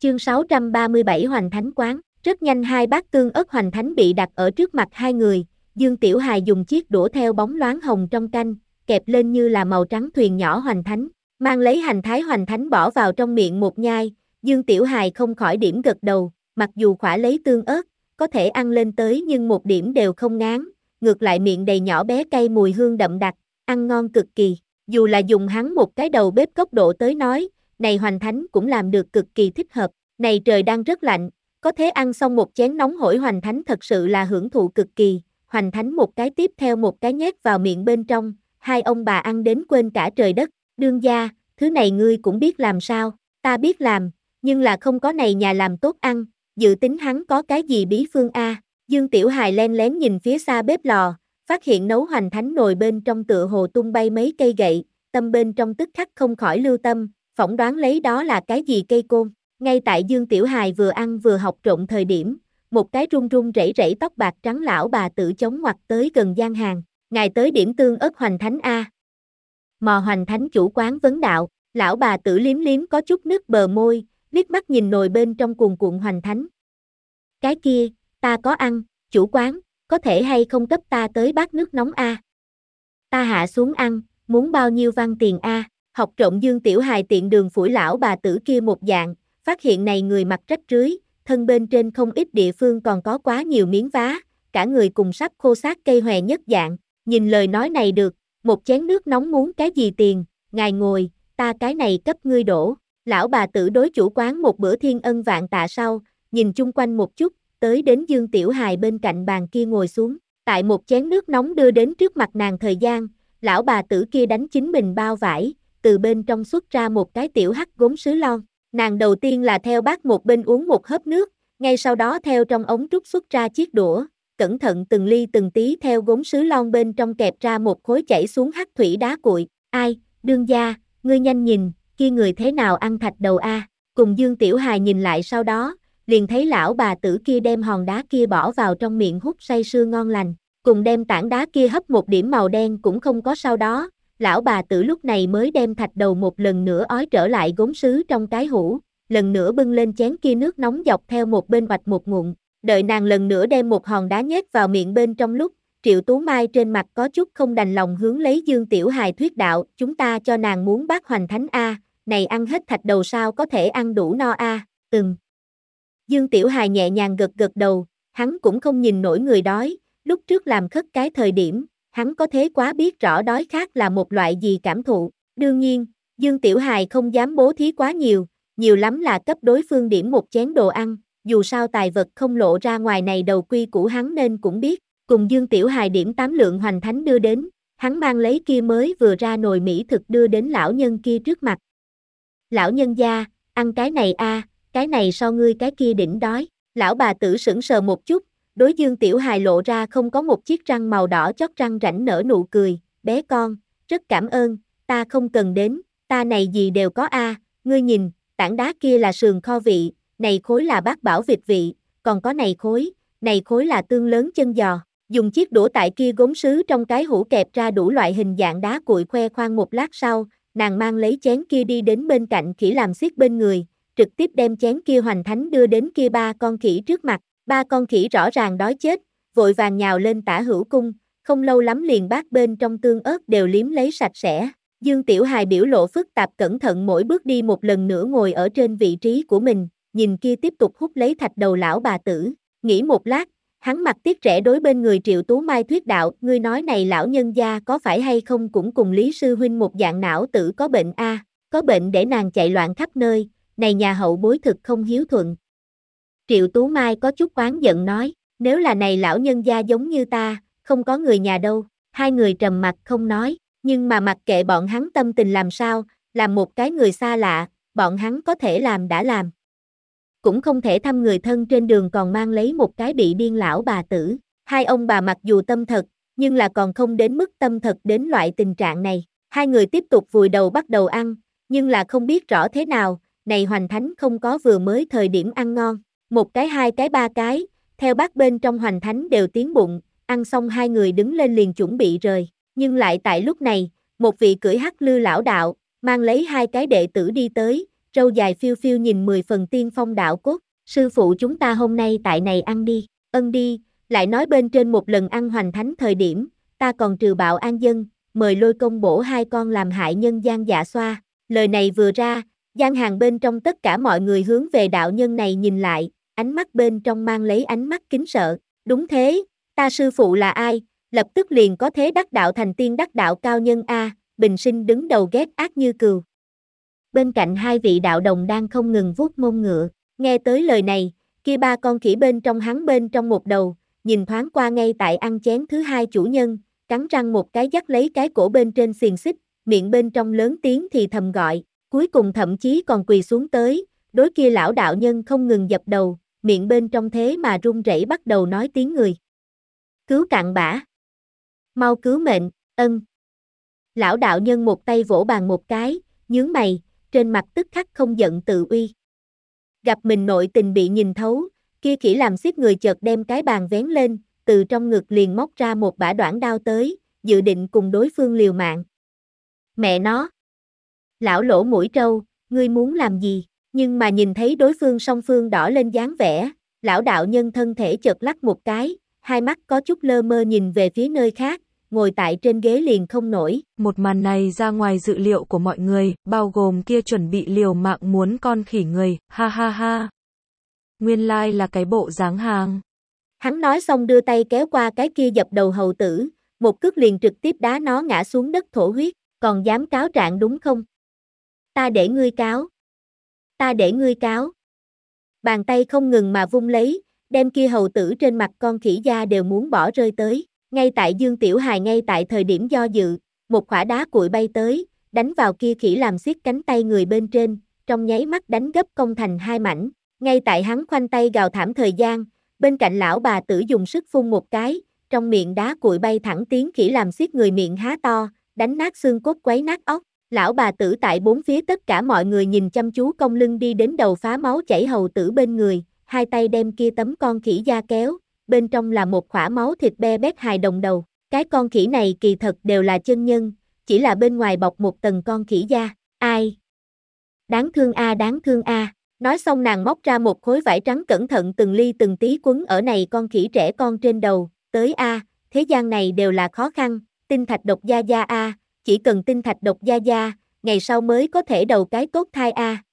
Chương 637 Hoành Thánh Quán. Rất nhanh hai bát tương ớt hoành thánh bị đặt ở trước mặt hai người, Dương Tiểu Hài dùng chiếc đũa theo bóng loáng hồng trong canh, kẹp lên như là màu trắng thuyền nhỏ hoành thánh, mang lấy hành thái hoành thánh bỏ vào trong miệng một nhai, Dương Tiểu Hài không khỏi điểm gật đầu, mặc dù khỏa lấy tương ớt, có thể ăn lên tới nhưng một điểm đều không ngán, ngược lại miệng đầy nhỏ bé cay mùi hương đậm đặc, ăn ngon cực kỳ, dù là dùng hắn một cái đầu bếp góc độ tới nói, này hoành thánh cũng làm được cực kỳ thích hợp, này trời đang rất lạnh, có thể ăn xong một chén nóng hổi hoành thánh thật sự là hưởng thụ cực kỳ, hoành thánh một cái tiếp theo một cái nhét vào miệng bên trong, hai ông bà ăn đến quên cả trời đất, đương gia, thứ này ngươi cũng biết làm sao, ta biết làm, nhưng là không có này nhà làm tốt ăn, dự tính hắn có cái gì bí phương a? Dương Tiểu Hài len lén nhìn phía xa bếp lò, phát hiện nấu hoành thánh nồi bên trong tựa hồ tung bay mấy cây gậy, tâm bên trong tức khắc không khỏi lưu tâm, phỏng đoán lấy đó là cái gì cây côn. Ngay tại Dương Tiểu Hài vừa ăn vừa học trộn thời điểm, một cái run run rẩy rẩy tóc bạc trắng lão bà tử chống ngoặt tới gần gian hàng, ngài tới điểm tương ớt hoành thánh a. Mò hoành thánh chủ quán vấn đạo, lão bà tử liếm liếm có chút nước bờ môi, liếc mắt nhìn nồi bên trong cuồn cuộn hoành thánh. Cái kia, ta có ăn, chủ quán, có thể hay không cấp ta tới bát nước nóng a? Ta hạ xuống ăn, muốn bao nhiêu văn tiền a? Học trộn Dương Tiểu Hài tiện đường phủi lão bà tử kia một dạng, phát hiện này người mặc rách rưới, thân bên trên không ít địa phương còn có quá nhiều miếng vá, cả người cùng sắp khô xác cây hòe nhất dạng, nhìn lời nói này được, một chén nước nóng muốn cái gì tiền, ngài ngồi, ta cái này cấp ngươi đổ, lão bà tử đối chủ quán một bữa thiên ân vạn tạ sau, nhìn chung quanh một chút, tới đến Dương Tiểu Hài bên cạnh bàn kia ngồi xuống, tại một chén nước nóng đưa đến trước mặt nàng thời gian, lão bà tử kia đánh chính mình bao vải, từ bên trong xuất ra một cái tiểu hắc gốm sứ lon. Nàng đầu tiên là theo bát một bên uống một hớp nước, ngay sau đó theo trong ống trúc xuất ra chiếc đũa, cẩn thận từng ly từng tí theo gốm sứ lon bên trong kẹp ra một khối chảy xuống hắc thủy đá cuội. Ai, đương gia, ngươi nhanh nhìn, kia người thế nào ăn thạch đầu a? Cùng Dương Tiểu Hài nhìn lại sau đó, liền thấy lão bà tử kia đem hòn đá kia bỏ vào trong miệng hút say sưa ngon lành, cùng đem tảng đá kia hấp một điểm màu đen cũng không có sau đó. Lão bà tử lúc này mới đem thạch đầu một lần nữa ói trở lại gốm sứ trong cái hũ, lần nữa bưng lên chén kia nước nóng dọc theo một bên oạch một ngụm, đợi nàng lần nữa đem một hòn đá nhét vào miệng bên trong lúc, Triệu Tú Mai trên mặt có chút không đành lòng hướng lấy Dương Tiểu Hài thuyết đạo, chúng ta cho nàng muốn bát hoành thánh a, này ăn hết thạch đầu sao có thể ăn đủ no a, Dương Tiểu Hài nhẹ nhàng gật gật đầu, hắn cũng không nhìn nổi người đói, lúc trước làm khất cái thời điểm, hắn có thế quá biết rõ đói khát là một loại gì cảm thụ, đương nhiên, Dương Tiểu Hài không dám bố thí quá nhiều lắm là cấp đối phương điểm một chén đồ ăn, dù sao tài vật không lộ ra ngoài này đầu quy của hắn nên cũng biết, cùng Dương Tiểu Hài điểm 8 lượng hoành thánh đưa đến, hắn mang lấy kia mới vừa ra nồi mỹ thực đưa đến lão nhân kia trước mặt. Lão nhân gia, ăn cái này a, cái này so ngươi cái kia đỉnh đói, lão bà tử sững sờ một chút, đối Dương Tiểu Hài lộ ra không có một chiếc răng màu đỏ chót răng rãnh nở nụ cười, bé con, rất cảm ơn, ta không cần đến, ta này gì đều có a, ngươi nhìn, tảng đá kia là sườn kho vị, này khối là bát bảo vịt vị, còn có này khối là tương lớn chân giò, dùng chiếc đũa tại kia gốm sứ trong cái hũ kẹp ra đủ loại hình dạng đá cuội khoe khoang một lát sau, nàng mang lấy chén kia đi đến bên cạnh khỉ làm xiết bên người, trực tiếp đem chén kia hoành thánh đưa đến kia ba con khỉ trước mặt. Ba con khỉ rõ ràng đói chết, vội vàng nhào lên tả hữu cung, không lâu lắm liền bát bên trong tương ớt đều liếm lấy sạch sẽ. Dương Tiểu Hài biểu lộ phức tạp cẩn thận mỗi bước đi một lần nữa ngồi ở trên vị trí của mình, nhìn kia tiếp tục hút lấy thạch đầu lão bà tử, nghĩ một lát, hắn mặt tiếc rẻ đối bên người Triệu Tú Mai thuyết đạo, ngươi nói này lão nhân gia có phải hay không cũng cùng Lý Sư Huynh một dạng não tử có bệnh a, có bệnh để nàng chạy loạn khắp nơi, này nhà hậu bối thực không hiếu thuận. Triệu Tú Mai có chút oán giận nói, nếu là này lão nhân gia giống như ta, không có người nhà đâu, hai người trầm mặt không nói, nhưng mà mặc kệ bọn hắn tâm tình làm sao, làm một cái người xa lạ, bọn hắn có thể làm đã làm. Cũng không thể thăm người thân trên đường còn mang lấy một cái bị điên lão bà tử, hai ông bà mặc dù tâm thật, nhưng là còn không đến mức tâm thật đến loại tình trạng này, hai người tiếp tục vùi đầu bắt đầu ăn, nhưng là không biết rõ thế nào, này hoành thánh không có vừa mới thời điểm ăn ngon. Một cái hai cái ba cái, theo bát bên trong hoành thánh đều tiến bụng, ăn xong hai người đứng lên liền chuẩn bị rời, nhưng lại tại lúc này, một vị cưỡi hắc lư lão đạo, mang lấy hai cái đệ tử đi tới, râu dài phiêu phiêu nhìn 10 phần tiên phong đạo cốt, sư phụ chúng ta hôm nay tại này ăn đi, ân đi, lại nói bên trên một lần ăn hoành thánh thời điểm, ta còn trừ bạo an dân, mời lôi công bổ hai con làm hại nhân gian dạ xoa, lời này vừa ra, gian hàng bên trong tất cả mọi người hướng về đạo nhân này nhìn lại, ánh mắt bên trong mang lấy ánh mắt kính sợ, đúng thế, ta sư phụ là ai, lập tức liền có thế đắc đạo thành tiên đắc đạo cao nhân a, bình sinh đứng đầu ghét ác như cừu. Bên cạnh hai vị đạo đồng đang không ngừng vuốt mông ngựa, nghe tới lời này, kia ba con khỉ bên trong hắn bên trong một đầu, nhìn thoáng qua ngay tại ăn chén thứ hai chủ nhân, cắn răng một cái dắt lấy cái cổ bên trên xiềng xích, miệng bên trong lớn tiếng thì thầm gọi, cuối cùng thậm chí còn quỳ xuống tới, đối kia lão đạo nhân không ngừng dập đầu, miệng bên trong thế mà run rẩy bắt đầu nói tiếng người. Cứu cặn bã. Mau cứu mệnh, ân. Lão đạo nhân một tay vỗ bàn một cái, nhướng mày, trên mặt tức khắc không giận tự uy. Gặp mình nội tình bị nhìn thấu, kia khỉ làm xiết người chợt đem cái bàn vén lên, từ trong ngực liền móc ra một bả đoản đao tới, dự định cùng đối phương liều mạng. Mẹ nó! Lão lỗ mũi trâu, ngươi muốn làm gì? Nhưng mà nhìn thấy đối phương song phương đỏ lên dáng vẻ, lão đạo nhân thân thể chợt lắc một cái, hai mắt có chút lơ mơ nhìn về phía nơi khác, ngồi tại trên ghế liền không nổi. Một màn này ra ngoài dự liệu của mọi người, bao gồm kia chuẩn bị liều mạng muốn con khỉ người, ha ha ha. Nguyên lai là cái bộ dáng hàng. Hắn nói xong đưa tay kéo qua cái kia dập đầu hầu tử, một cước liền trực tiếp đá nó ngã xuống đất thổ huyết, còn dám cáo trạng đúng không? Ta để ngươi cáo. Ta để ngươi cáo. Bàn tay không ngừng mà vung lấy, đem kia hầu tử trên mặt con khỉ da đều muốn bỏ rơi tới. Ngay tại Dương Tiểu Hài ngay tại thời điểm do dự, một quả đá cuội bay tới, đánh vào kia khỉ làm xiết cánh tay người bên trên, trong nháy mắt đánh gấp cong thành hai mảnh. Ngay tại hắn khoanh tay gào thảm thời gian, bên cạnh lão bà tử dùng sức phun một cái, trong miệng đá cuội bay thẳng tiếng khỉ làm xiết người miệng há to, đánh nát xương cốt quấy nát óc. Lão bà tử tại bốn phía tất cả mọi người nhìn chăm chú cong lưng đi đến đầu phá máu chảy hầu tử bên người, hai tay đem kia tấm con khỉ da kéo, bên trong là một khỏa máu thịt be bét hài đồng đầu. Cái con khỉ này kỳ thật đều là chân nhân, chỉ là bên ngoài bọc một tầng con khỉ da. Ai? Đáng thương a, đáng thương a. Nói xong nàng móc ra một khối vải trắng cẩn thận từng ly từng tí quấn ở này con khỉ trẻ con trên đầu, tới a, thế gian này đều là khó khăn, tinh thạch độc gia gia a, chỉ cần tinh thạch độc gia gia, ngày sau mới có thể đầu cái tốt thai a.